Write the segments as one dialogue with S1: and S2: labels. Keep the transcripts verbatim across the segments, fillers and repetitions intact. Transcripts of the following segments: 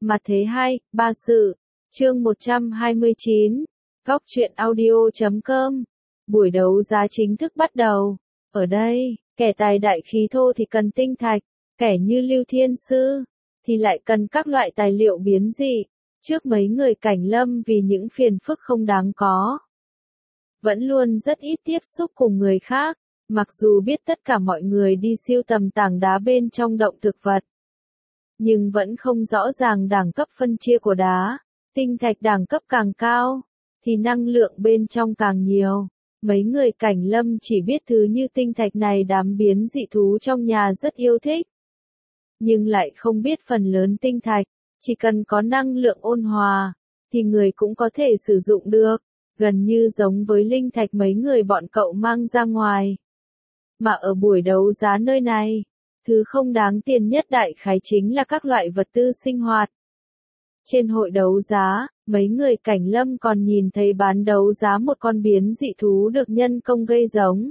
S1: Mặt thế hai, ba sự. Chương một trăm hai mươi chín. Góc truyện audio chấm com. Buổi đấu giá chính thức bắt đầu. Ở đây, kẻ tài đại khí thô thì cần tinh thạch, kẻ như Lưu Thiên Sư thì lại cần các loại tài liệu biến dị. Trước mấy người Cảnh Lâm vì những phiền phức không đáng có, vẫn luôn rất ít tiếp xúc cùng người khác, mặc dù biết tất cả mọi người đi siêu tầm tảng đá bên trong động thực vật, nhưng vẫn không rõ ràng đẳng cấp phân chia của đá. Tinh thạch đẳng cấp càng cao, thì năng lượng bên trong càng nhiều. Mấy người Cảnh Lâm chỉ biết thứ như tinh thạch này đám biến dị thú trong nhà rất yêu thích, nhưng lại không biết phần lớn tinh thạch, chỉ cần có năng lượng ôn hòa, thì người cũng có thể sử dụng được, gần như giống với linh thạch mấy người bọn cậu mang ra ngoài. Mà ở buổi đấu giá nơi này, thứ không đáng tiền nhất đại khái chính là các loại vật tư sinh hoạt. Trên hội đấu giá, mấy người Cảnh Lâm còn nhìn thấy bán đấu giá một con biến dị thú được nhân công gây giống.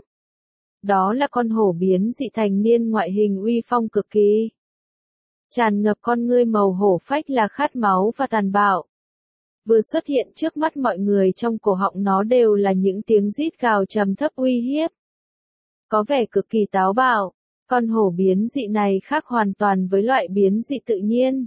S1: Đó là con hổ biến dị thành niên, ngoại hình uy phong cực kỳ. Tràn ngập con ngươi màu hổ phách là khát máu và tàn bạo. Vừa xuất hiện trước mắt mọi người, trong cổ họng nó đều là những tiếng rít gào trầm thấp uy hiếp. Có vẻ cực kỳ táo bạo, con hổ biến dị này khác hoàn toàn với loại biến dị tự nhiên.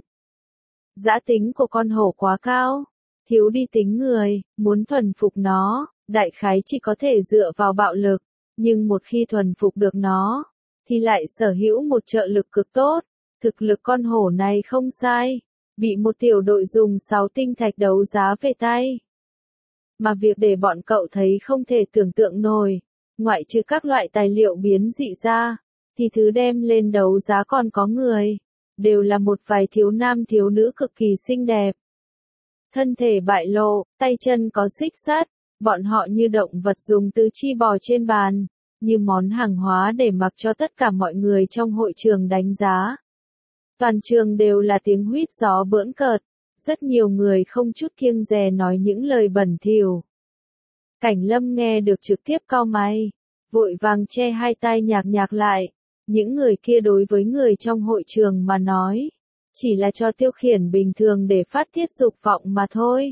S1: Dã tính của con hổ quá cao, thiếu đi tính người, muốn thuần phục nó, đại khái chỉ có thể dựa vào bạo lực, nhưng một khi thuần phục được nó, thì lại sở hữu một trợ lực cực tốt. Thực lực con hổ này không sai, bị một tiểu đội dùng sáu tinh thạch đấu giá về tay. Mà việc để bọn cậu thấy không thể tưởng tượng nổi, ngoại trừ các loại tài liệu biến dị ra, thì thứ đem lên đấu giá còn có người, đều là một vài thiếu nam thiếu nữ cực kỳ xinh đẹp. Thân thể bại lộ, tay chân có xích sắt, bọn họ như động vật dùng tứ chi bò trên bàn, như món hàng hóa để mặc cho tất cả mọi người trong hội trường đánh giá. Toàn trường đều là tiếng huýt gió bỡn cợt, rất nhiều người không chút kiêng dè nói những lời bẩn thỉu. Cảnh Lâm nghe được trực tiếp cau mày, vội vàng che hai tai nhạc nhạc lại. Những người kia đối với người trong hội trường mà nói, chỉ là trò tiêu khiển bình thường để phát tiết dục vọng mà thôi.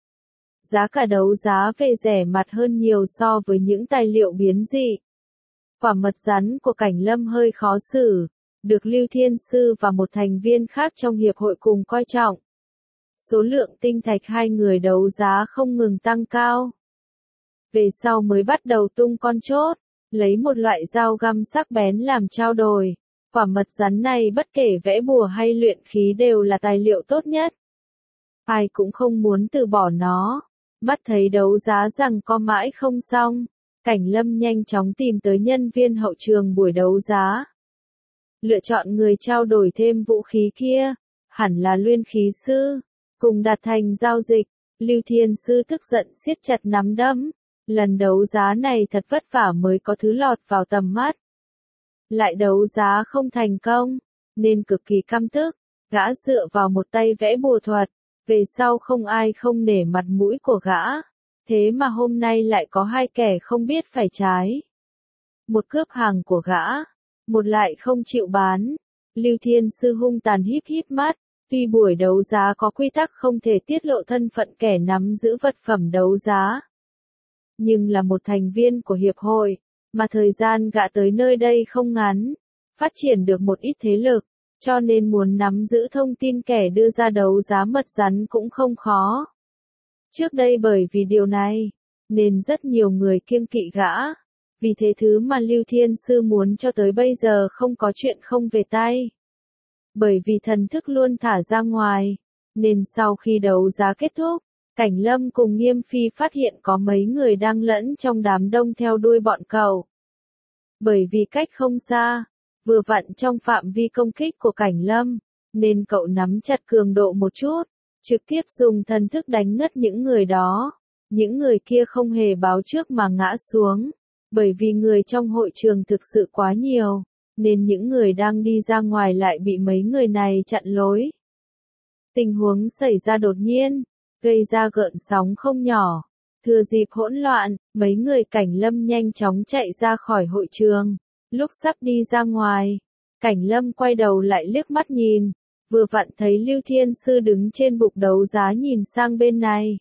S1: Giá cả đấu giá về rẻ mạt hơn nhiều so với những tài liệu biến dị. Quả mật rắn của Cảnh Lâm hơi khó xử, được Lưu Thiên Sư và một thành viên khác trong hiệp hội cùng coi trọng. Số lượng tinh thạch hai người đấu giá không ngừng tăng cao. Về sau mới bắt đầu tung con chốt, lấy một loại dao găm sắc bén làm trao đổi. Quả mật rắn này bất kể vẽ bùa hay luyện khí đều là tài liệu tốt nhất. Ai cũng không muốn từ bỏ nó. Mắt thấy đấu giá rằng có mãi không xong, Cảnh Lâm nhanh chóng tìm tới nhân viên hậu trường buổi đấu giá. Lựa chọn người trao đổi thêm vũ khí kia, hẳn là luyện khí sư, cùng đạt thành giao dịch. Lưu Thiên Sư tức giận siết chặt nắm đấm. Lần đấu giá này thật vất vả mới có thứ lọt vào tầm mắt. Lại đấu giá không thành công, nên cực kỳ căm tức, gã dựa vào một tay vẽ bùa thuật, về sau không ai không nể mặt mũi của gã. Thế mà hôm nay lại có hai kẻ không biết phải trái. Một cướp hàng của gã, một lại không chịu bán. Lưu Thiên Sư hung tàn híp híp mắt, tuy buổi đấu giá có quy tắc không thể tiết lộ thân phận kẻ nắm giữ vật phẩm đấu giá, nhưng là một thành viên của hiệp hội, mà thời gian gã tới nơi đây không ngắn, phát triển được một ít thế lực, cho nên muốn nắm giữ thông tin kẻ đưa ra đấu giá mật rắn cũng không khó. Trước đây bởi vì điều này, nên rất nhiều người kiêng kỵ gã, vì thế thứ mà Lưu Thiên Sư muốn cho tới bây giờ không có chuyện không về tay. Bởi vì thần thức luôn thả ra ngoài, nên sau khi đấu giá kết thúc, Cảnh Lâm cùng Nghiêm Phi phát hiện có mấy người đang lẫn trong đám đông theo đuôi bọn cậu. Bởi vì cách không xa, vừa vặn trong phạm vi công kích của Cảnh Lâm, nên cậu nắm chặt cường độ một chút, trực tiếp dùng thần thức đánh ngất những người đó. Những người kia không hề báo trước mà ngã xuống, bởi vì người trong hội trường thực sự quá nhiều, nên những người đang đi ra ngoài lại bị mấy người này chặn lối. Tình huống xảy ra đột nhiên, gây ra gợn sóng không nhỏ. Thừa dịp hỗn loạn, mấy người Cảnh Lâm nhanh chóng chạy ra khỏi hội trường. Lúc sắp đi ra ngoài, Cảnh Lâm quay đầu lại liếc mắt nhìn, vừa vặn thấy Lưu Thiên Sư đứng trên bục đấu giá nhìn sang bên này.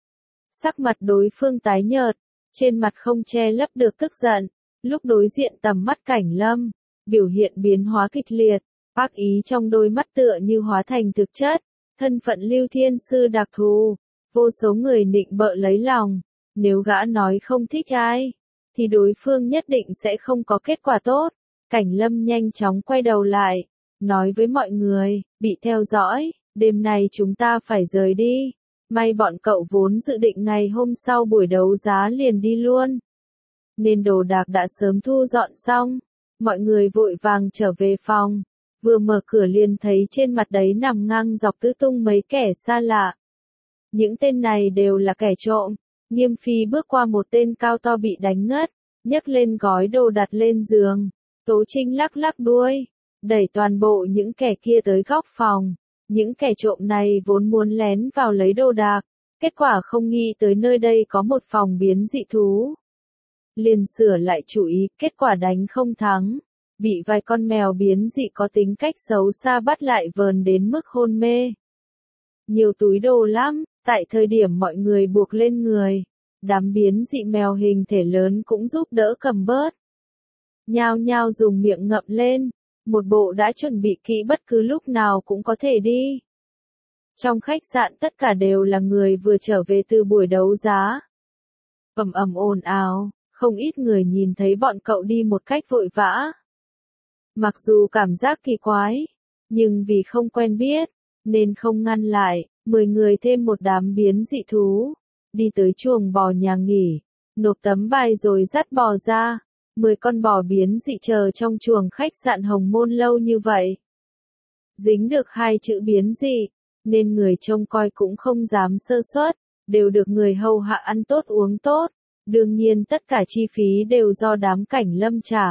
S1: Sắc mặt đối phương tái nhợt, trên mặt không che lấp được tức giận, lúc đối diện tầm mắt Cảnh Lâm, biểu hiện biến hóa kịch liệt, ác ý trong đôi mắt tựa như hóa thành thực chất, thân phận Lưu Thiên Sư đặc thù, vô số người nịnh bợ lấy lòng, nếu gã nói không thích ai, thì đối phương nhất định sẽ không có kết quả tốt. Cảnh Lâm nhanh chóng quay đầu lại, nói với mọi người, bị theo dõi, đêm nay chúng ta phải rời đi. May bọn cậu vốn dự định ngày hôm sau buổi đấu giá liền đi luôn. Nên đồ đạc đã sớm thu dọn xong, mọi người vội vàng trở về phòng, vừa mở cửa liền thấy trên mặt đấy nằm ngang dọc tứ tung mấy kẻ xa lạ. Những tên này đều là kẻ trộm, Nghiêm Phi bước qua một tên cao to bị đánh ngất, nhấc lên gói đồ đặt lên giường, Tố Trinh lắc lắc đuôi, đẩy toàn bộ những kẻ kia tới góc phòng. Những kẻ trộm này vốn muốn lén vào lấy đồ đạc, kết quả không nghĩ tới nơi đây có một phòng biến dị thú. Liền sửa lại chủ ý, kết quả đánh không thắng, bị vài con mèo biến dị có tính cách xấu xa bắt lại vờn đến mức hôn mê. Nhiều túi đồ lắm, tại thời điểm mọi người buộc lên người, đám biến dị mèo hình thể lớn cũng giúp đỡ cầm bớt. Nhao nhao dùng miệng ngậm lên. Một bộ đã chuẩn bị kỹ bất cứ lúc nào cũng có thể đi. Trong khách sạn tất cả đều là người vừa trở về từ buổi đấu giá. Ầm ầm ồn ào, không ít người nhìn thấy bọn cậu đi một cách vội vã. Mặc dù cảm giác kỳ quái, nhưng vì không quen biết, nên không ngăn lại, mười người thêm một đám biến dị thú. Đi tới chuồng bò nhà nghỉ, nộp tấm bài rồi dắt bò ra. Mười con bò biến dị chờ trong chuồng khách sạn Hồng Môn lâu như vậy. Dính được hai chữ biến dị, nên người trông coi cũng không dám sơ suất, đều được người hầu hạ ăn tốt uống tốt, đương nhiên tất cả chi phí đều do đám Cảnh Lâm trả.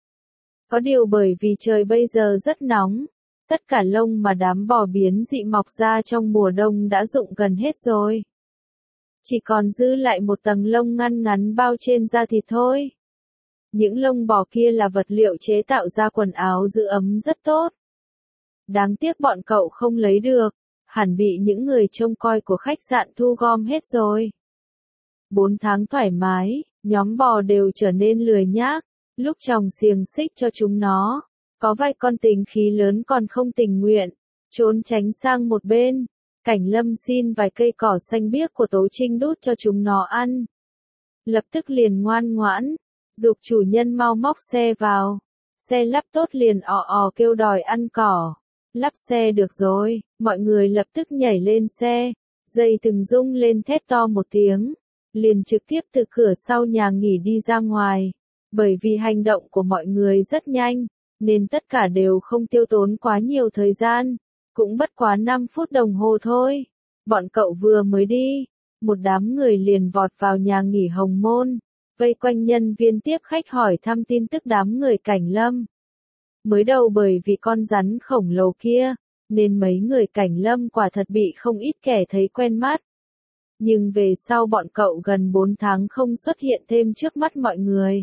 S1: Có điều bởi vì trời bây giờ rất nóng, tất cả lông mà đám bò biến dị mọc ra trong mùa đông đã rụng gần hết rồi. Chỉ còn dư lại một tầng lông ngăn ngắn bao trên da thịt thôi. Những lông bò kia là vật liệu chế tạo ra quần áo giữ ấm rất tốt. Đáng tiếc bọn cậu không lấy được, hẳn bị những người trông coi của khách sạn thu gom hết rồi. Bốn tháng thoải mái, nhóm bò đều trở nên lười nhác, lúc tròng xiềng xích cho chúng nó, có vài con tính khí lớn còn không tình nguyện, trốn tránh sang một bên. Cảnh Lâm xin vài cây cỏ xanh biếc của Tố Trinh đút cho chúng nó ăn. Lập tức liền ngoan ngoãn. Giục chủ nhân mau móc xe vào. Xe lắp tốt liền ò ò kêu đòi ăn cỏ. Lắp xe được rồi, mọi người lập tức nhảy lên xe. Dây từng rung lên thét to một tiếng. Liền trực tiếp từ cửa sau nhà nghỉ đi ra ngoài. Bởi vì hành động của mọi người rất nhanh, nên tất cả đều không tiêu tốn quá nhiều thời gian. Cũng bất quá năm phút đồng hồ thôi. Bọn cậu vừa mới đi, một đám người liền vọt vào nhà nghỉ Hồng Môn. Vây quanh nhân viên tiếp khách hỏi thăm tin tức đám người Cảnh Lâm. Mới đầu bởi vì con rắn khổng lồ kia, nên mấy người Cảnh Lâm quả thật bị không ít kẻ thấy quen mắt. Nhưng về sau bọn cậu gần bốn tháng không xuất hiện thêm trước mắt mọi người.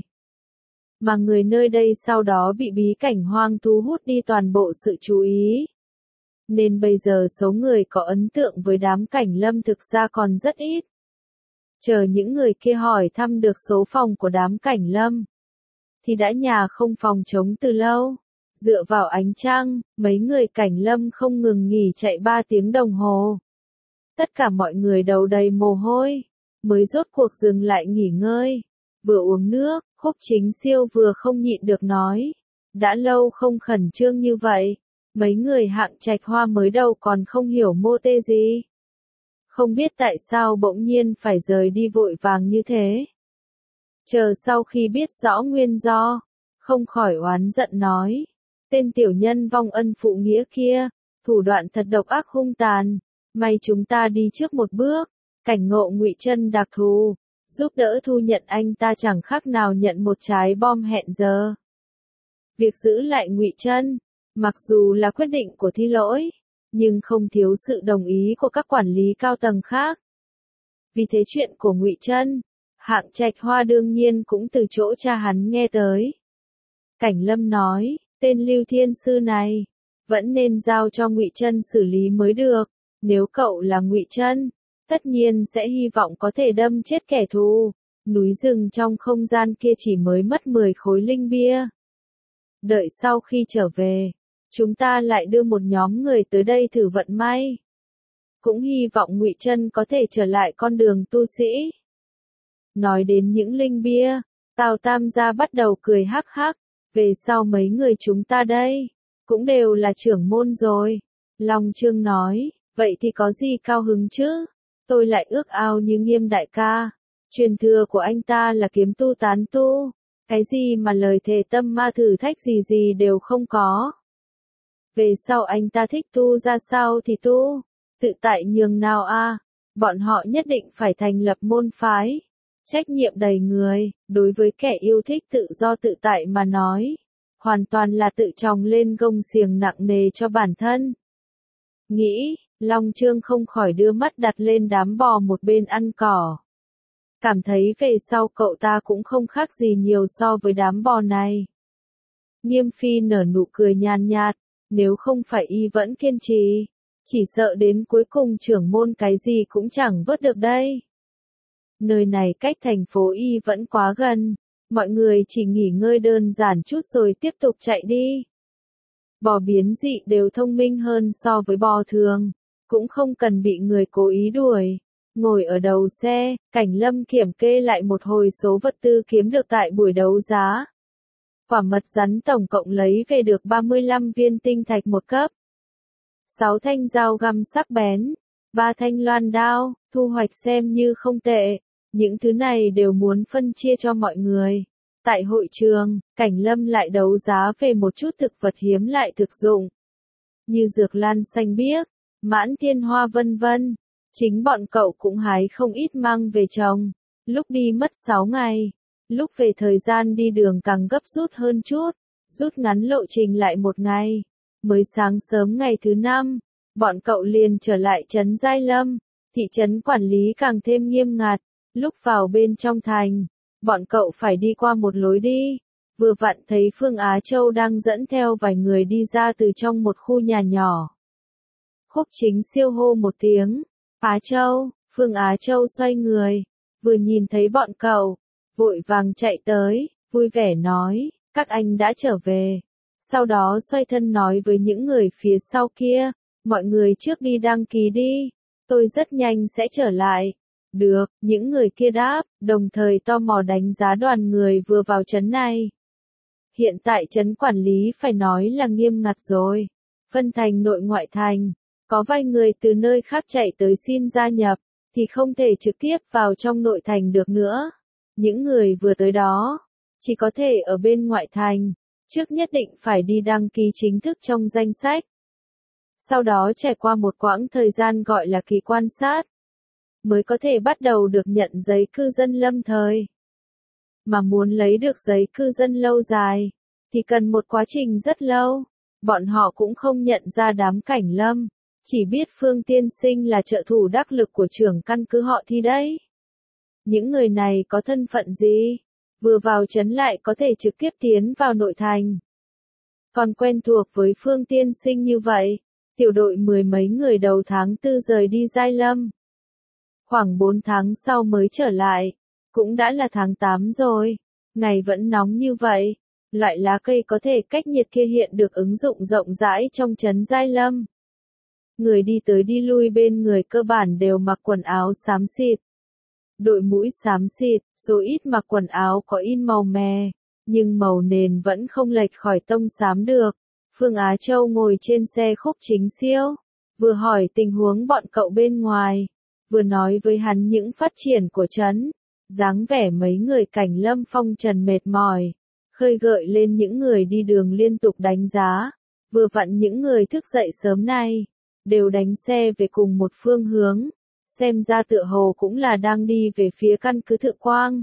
S1: Mà người nơi đây sau đó bị bí cảnh hoang thu hút đi toàn bộ sự chú ý. Nên bây giờ số người có ấn tượng với đám Cảnh Lâm thực ra còn rất ít. Chờ những người kia hỏi thăm được số phòng của đám Cảnh Lâm, thì đã nhà không phòng trống từ lâu. Dựa vào ánh trăng, mấy người Cảnh Lâm không ngừng nghỉ chạy ba tiếng đồng hồ. Tất cả mọi người đầu đầy mồ hôi, mới rốt cuộc dừng lại nghỉ ngơi. Vừa uống nước, Khúc Chính Siêu vừa không nhịn được nói. Đã lâu không khẩn trương như vậy, mấy người Hạng Trạch Hoa mới đầu còn không hiểu mô tê gì. Không biết tại sao bỗng nhiên phải rời đi vội vàng như thế. Chờ sau khi biết rõ nguyên do, không khỏi oán giận nói. Tên tiểu nhân vong ân phụ nghĩa kia, thủ đoạn thật độc ác hung tàn. May chúng ta đi trước một bước, cảnh ngộ Ngụy Chân đặc thù, giúp đỡ thu nhận anh ta chẳng khác nào nhận một trái bom hẹn giờ. Việc giữ lại Ngụy Chân, mặc dù là quyết định của Thi Lỗi, nhưng không thiếu sự đồng ý của các quản lý cao tầng khác. Vì thế chuyện của Ngụy Chân, Hạng Trạch Hoa đương nhiên cũng từ chỗ cha hắn nghe tới. Cảnh Lâm nói, tên Lưu Thiên Sư này, vẫn nên giao cho Ngụy Trân xử lý mới được. Nếu cậu là Ngụy Trân, tất nhiên sẽ hy vọng có thể đâm chết kẻ thù. Núi rừng trong không gian kia chỉ mới mất mười khối linh bia. Đợi sau khi trở về, chúng ta lại đưa một nhóm người tới đây thử vận may. Cũng hy vọng Ngụy Trân có thể trở lại con đường tu sĩ. Nói đến những linh bia, Tào Tam gia bắt đầu cười hắc hắc, về sau mấy người chúng ta đây, cũng đều là trưởng môn rồi. Long Chương nói, vậy thì có gì cao hứng chứ, tôi lại ước ao như Nghiêm đại ca. Truyền thừa của anh ta là kiếm tu tán tu, cái gì mà lời thề tâm ma thử thách gì gì đều không có. Về sau anh ta thích tu ra sao thì tu, tự tại nhường nào a, bọn họ nhất định phải thành lập môn phái. Trách nhiệm đầy người, đối với kẻ yêu thích tự do tự tại mà nói, hoàn toàn là tự tròng lên gông xiềng nặng nề cho bản thân. Nghĩ, Long Chương không khỏi đưa mắt đặt lên đám bò một bên ăn cỏ. Cảm thấy về sau cậu ta cũng không khác gì nhiều so với đám bò này. Nghiêm Phi nở nụ cười nhàn nhạt, nếu không phải y vẫn kiên trì, chỉ sợ đến cuối cùng trưởng môn cái gì cũng chẳng vớt được đây. Nơi này cách thành phố Y vẫn quá gần, mọi người chỉ nghỉ ngơi đơn giản chút rồi tiếp tục chạy đi. Bò biến dị đều thông minh hơn so với bò thường, cũng không cần bị người cố ý đuổi. Ngồi ở đầu xe, Cảnh Lâm kiểm kê lại một hồi số vật tư kiếm được tại buổi đấu giá. Quả mật rắn tổng cộng lấy về được ba mươi lăm viên tinh thạch một cấp, sáu thanh dao găm sắc bén, ba thanh loan đao, thu hoạch xem như không tệ. Những thứ này đều muốn phân chia cho mọi người. Tại hội trường, Cảnh Lâm lại đấu giá về một chút thực vật hiếm lại thực dụng, như dược lan xanh biếc, mãn thiên hoa vân vân. Chính bọn cậu cũng hái không ít mang về trồng. Lúc đi mất sáu ngày, lúc về thời gian đi đường càng gấp rút hơn chút, rút ngắn lộ trình lại một ngày. Mới sáng sớm ngày thứ năm, bọn cậu liền trở lại trấn Giai Lâm. Thị trấn quản lý càng thêm nghiêm ngặt. Lúc vào bên trong thành, bọn cậu phải đi qua một lối đi. Vừa vặn thấy Phương Á Châu đang dẫn theo vài người đi ra từ trong một khu nhà nhỏ. Khúc Chính siêu hô một tiếng, Á Châu. Phương Á Châu xoay người, vừa nhìn thấy bọn cậu, vội vàng chạy tới, vui vẻ nói, các anh đã trở về. Sau đó xoay thân nói với những người phía sau kia, mọi người trước đi đăng ký đi, tôi rất nhanh sẽ trở lại. Được, những người kia đáp, đồng thời tò mò đánh giá đoàn người vừa vào trấn này. Hiện tại trấn quản lý phải nói là nghiêm ngặt rồi. Phân thành nội ngoại thành, có vài người từ nơi khác chạy tới xin gia nhập, thì không thể trực tiếp vào trong nội thành được nữa. Những người vừa tới đó, chỉ có thể ở bên ngoại thành, trước nhất định phải đi đăng ký chính thức trong danh sách. Sau đó trải qua một quãng thời gian gọi là kỳ quan sát, mới có thể bắt đầu được nhận giấy cư dân lâm thời. Mà muốn lấy được giấy cư dân lâu dài, thì cần một quá trình rất lâu. Bọn họ cũng không nhận ra đám Cảnh Lâm, chỉ biết Phương Tiên Sinh là trợ thủ đắc lực của trưởng căn cứ họ thì đấy. Những người này có thân phận gì? Vừa vào trấn lại có thể trực tiếp tiến vào nội thành. Còn quen thuộc với Phương Tiên Sinh như vậy, tiểu đội mười mấy người đầu tháng tư rời đi Giai Lâm. Khoảng bốn tháng sau mới trở lại, cũng đã là tháng tám rồi, ngày vẫn nóng như vậy, loại lá cây có thể cách nhiệt kia hiện được ứng dụng rộng rãi trong trấn Giai Lâm. Người đi tới đi lui bên người cơ bản đều mặc quần áo xám xịt, đội mũi xám xịt, số ít mặc quần áo có in màu mè, nhưng màu nền vẫn không lệch khỏi tông xám được. Phương Á Châu ngồi trên xe Khúc Chính siêu, vừa hỏi tình huống bọn cậu bên ngoài, vừa nói với hắn những phát triển của trấn. Dáng vẻ mấy người Cảnh Lâm phong trần mệt mỏi, khơi gợi lên những người đi đường liên tục đánh giá. Vừa vặn những người thức dậy sớm nay, đều đánh xe về cùng một phương hướng, xem ra tựa hồ cũng là đang đi về phía căn cứ Thượng Quang.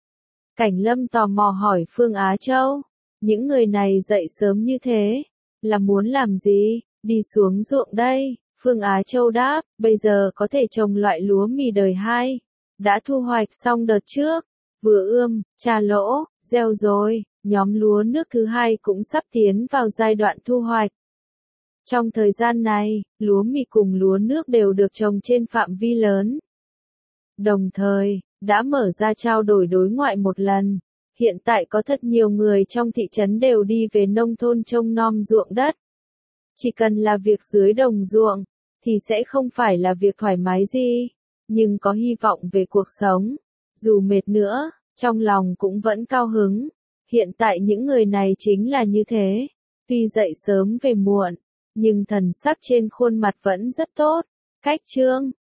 S1: Cảnh Lâm tò mò hỏi Phương Á Châu, những người này dậy sớm như thế, là muốn làm gì? Đi xuống ruộng đây. Phương Á Châu đáp, bây giờ có thể trồng loại lúa mì đời hai. Đã thu hoạch xong đợt trước, vừa ươm, trà lỗ, gieo rồi, nhóm lúa nước thứ hai cũng sắp tiến vào giai đoạn thu hoạch. Trong thời gian này, lúa mì cùng lúa nước đều được trồng trên phạm vi lớn. Đồng thời, đã mở ra trao đổi đối ngoại một lần. Hiện tại có thật nhiều người trong thị trấn đều đi về nông thôn trông nom ruộng đất. Chỉ cần là việc dưới đồng ruộng, thì sẽ không phải là việc thoải mái gì, nhưng có hy vọng về cuộc sống. Dù mệt nữa, trong lòng cũng vẫn cao hứng. Hiện tại những người này chính là như thế. Tuy dậy sớm về muộn, nhưng thần sắc trên khuôn mặt vẫn rất tốt. Cách chương